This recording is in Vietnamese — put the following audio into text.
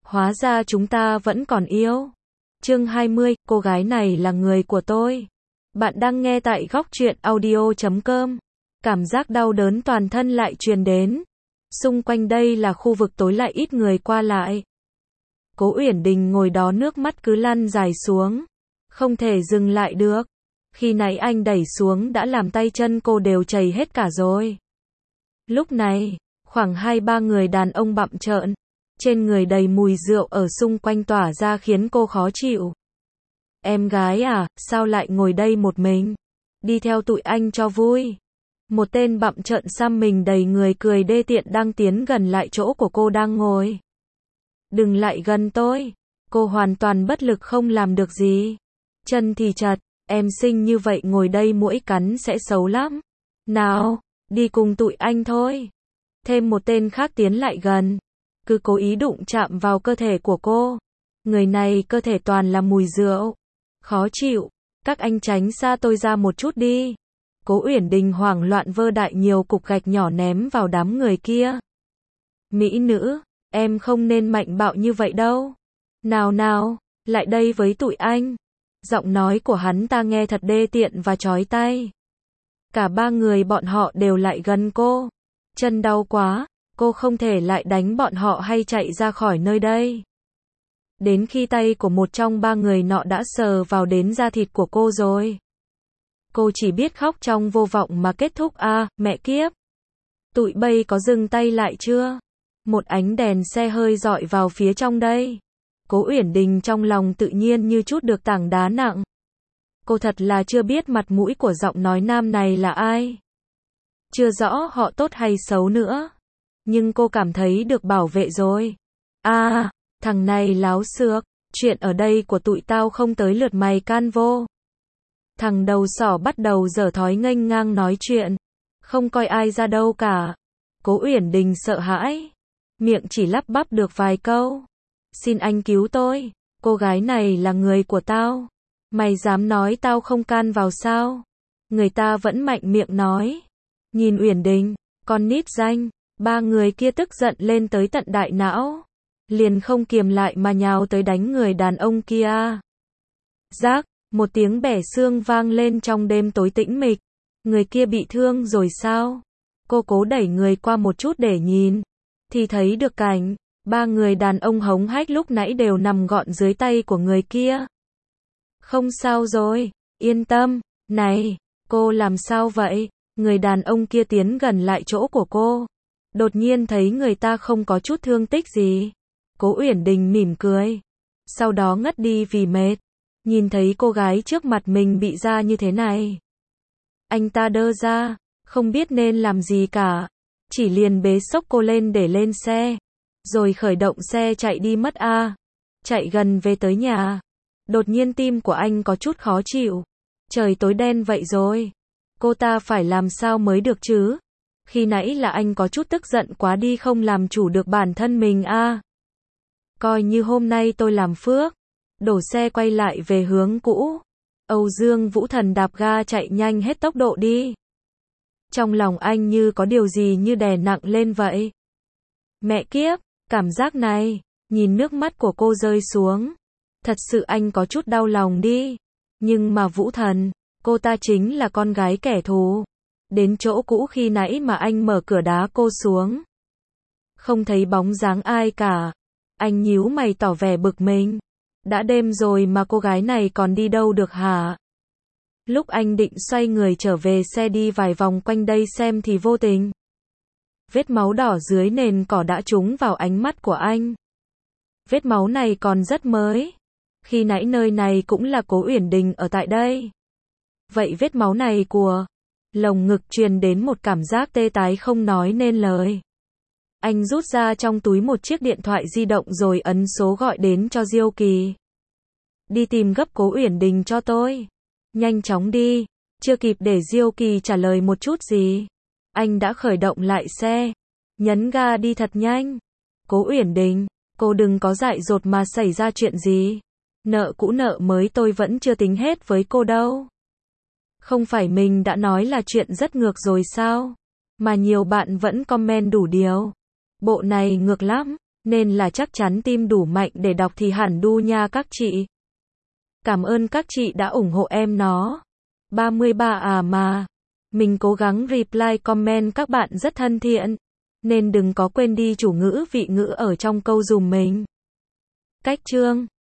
Hóa ra chúng ta vẫn còn yêu. Chương 20, cô gái này là người của tôi. Bạn đang nghe tại góc truyện audio.com. Cảm giác đau đớn toàn thân lại truyền đến. Xung quanh đây là khu vực tối lại ít người qua lại. Cố Uyển Đình ngồi đó nước mắt cứ lăn dài xuống. Không thể dừng lại được. Khi nãy anh đẩy xuống đã làm tay chân cô đều chảy hết cả rồi. Lúc này, khoảng 2-3 người đàn ông bặm trợn. Trên người đầy mùi rượu ở xung quanh tỏa ra khiến cô khó chịu. Em gái à, sao lại ngồi đây một mình? Đi theo tụi anh cho vui. Một tên bặm trợn xăm mình đầy người cười đê tiện đang tiến gần lại chỗ của cô đang ngồi. Đừng lại gần tôi. Cô hoàn toàn bất lực không làm được gì. Chân thì chật, em xinh như vậy ngồi đây muỗi cắn sẽ xấu lắm. Nào, đi cùng tụi anh thôi. Thêm một tên khác tiến lại gần. Cứ cố ý đụng chạm vào cơ thể của cô. Người này cơ thể toàn là mùi rượu. Khó chịu. Các anh tránh xa tôi ra một chút đi. Cố Uyển Đình hoảng loạn vơ đại nhiều cục gạch nhỏ ném vào đám người kia. Mỹ nữ, em không nên mạnh bạo như vậy đâu. Nào nào, lại đây với tụi anh. Giọng nói của hắn ta nghe thật đê tiện và chói tai. Cả ba người bọn họ đều lại gần cô. Chân đau quá, cô không thể lại đánh bọn họ hay chạy ra khỏi nơi đây. Đến khi tay của một trong ba người nọ đã sờ vào đến da thịt của cô rồi. Cô chỉ biết khóc trong vô vọng mà kết thúc. À, mẹ kiếp. Tụi bay có dừng tay lại chưa? Một ánh đèn xe hơi dọi vào phía trong đây. Cố Uyển Đình trong lòng tự nhiên như trút được tảng đá nặng. Cô thật là chưa biết mặt mũi của giọng nói nam này là ai. Chưa rõ họ tốt hay xấu nữa. Nhưng cô cảm thấy được bảo vệ rồi. À, thằng này láo xược. Chuyện ở đây của tụi tao không tới lượt mày can vô. Thằng đầu sỏ bắt đầu dở thói nghênh ngang nói chuyện. Không coi ai ra đâu cả. Cố Uyển Đình sợ hãi. Miệng chỉ lắp bắp được vài câu. Xin anh cứu tôi. Cô gái này là người của tao. Mày dám nói tao không can vào sao? Người ta vẫn mạnh miệng nói. Nhìn Uyển Đình, con nít danh. Ba người kia tức giận lên tới tận đại não. Liền không kiềm lại mà nhào tới đánh người đàn ông kia. Rác, một tiếng bẻ xương vang lên trong đêm tối tĩnh mịch. Người kia bị thương rồi sao? Cô cố đẩy người qua một chút để nhìn. Thì thấy được cảnh, ba người đàn ông hống hách lúc nãy đều nằm gọn dưới tay của người kia. Không sao rồi, yên tâm. Này, cô làm sao vậy? Người đàn ông kia tiến gần lại chỗ của cô. Đột nhiên thấy người ta không có chút thương tích gì. Cố Uyển Đình mỉm cười. Sau đó ngất đi vì mệt. Nhìn thấy cô gái trước mặt mình bị ra như thế này. Anh ta đơ ra, không biết nên làm gì cả. Chỉ liền bế xốc cô lên để lên xe. Rồi khởi động xe chạy đi mất. Chạy gần về tới nhà. Đột nhiên tim của anh có chút khó chịu. Trời tối đen vậy rồi. Cô ta phải làm sao mới được chứ? Khi nãy là anh có chút tức giận quá đi không làm chủ được bản thân mình. Coi như hôm nay tôi làm phước. Đổ xe quay lại về hướng cũ. Âu Dương Vũ Thần đạp ga chạy nhanh hết tốc độ đi. Trong lòng anh như có điều gì như đè nặng lên vậy. Mẹ kiếp, cảm giác này, nhìn nước mắt của cô rơi xuống. Thật sự anh có chút đau lòng đi. Nhưng mà Vũ Thần, cô ta chính là con gái kẻ thù. Đến chỗ cũ khi nãy mà anh mở cửa đá cô xuống. Không thấy bóng dáng ai cả. Anh nhíu mày tỏ vẻ bực mình. Đã đêm rồi mà cô gái này còn đi đâu được hả? Lúc anh định xoay người trở về xe đi vài vòng quanh đây xem thì vô tình. Vết máu đỏ dưới nền cỏ đã trúng vào ánh mắt của anh. Vết máu này còn rất mới. Khi nãy nơi này cũng là Cố Uyển Đình ở tại đây. Vậy vết máu này của lồng ngực truyền đến một cảm giác tê tái không nói nên lời. Anh rút ra trong túi một chiếc điện thoại di động rồi ấn số gọi đến cho Diêu Kỳ. Đi tìm gấp Cố Uyển Đình cho tôi. Nhanh chóng đi. Chưa kịp để Diêu Kỳ trả lời một chút gì. Anh đã khởi động lại xe. Nhấn ga đi thật nhanh. Cố Uyển Đình, cô đừng có dại dột mà xảy ra chuyện gì. Nợ cũ nợ mới tôi vẫn chưa tính hết với cô đâu. Không phải mình đã nói là chuyện rất ngược rồi sao? Mà nhiều bạn vẫn comment đủ điều. Bộ này ngược lắm. nên là chắc chắn tim đủ mạnh để đọc thì hẳn đu nha các chị. Cảm ơn các chị đã ủng hộ em nó. 33 à mà. Mình cố gắng reply comment các bạn rất thân thiện. Nên đừng có quên đi chủ ngữ vị ngữ ở trong câu dùm mình. Cách chương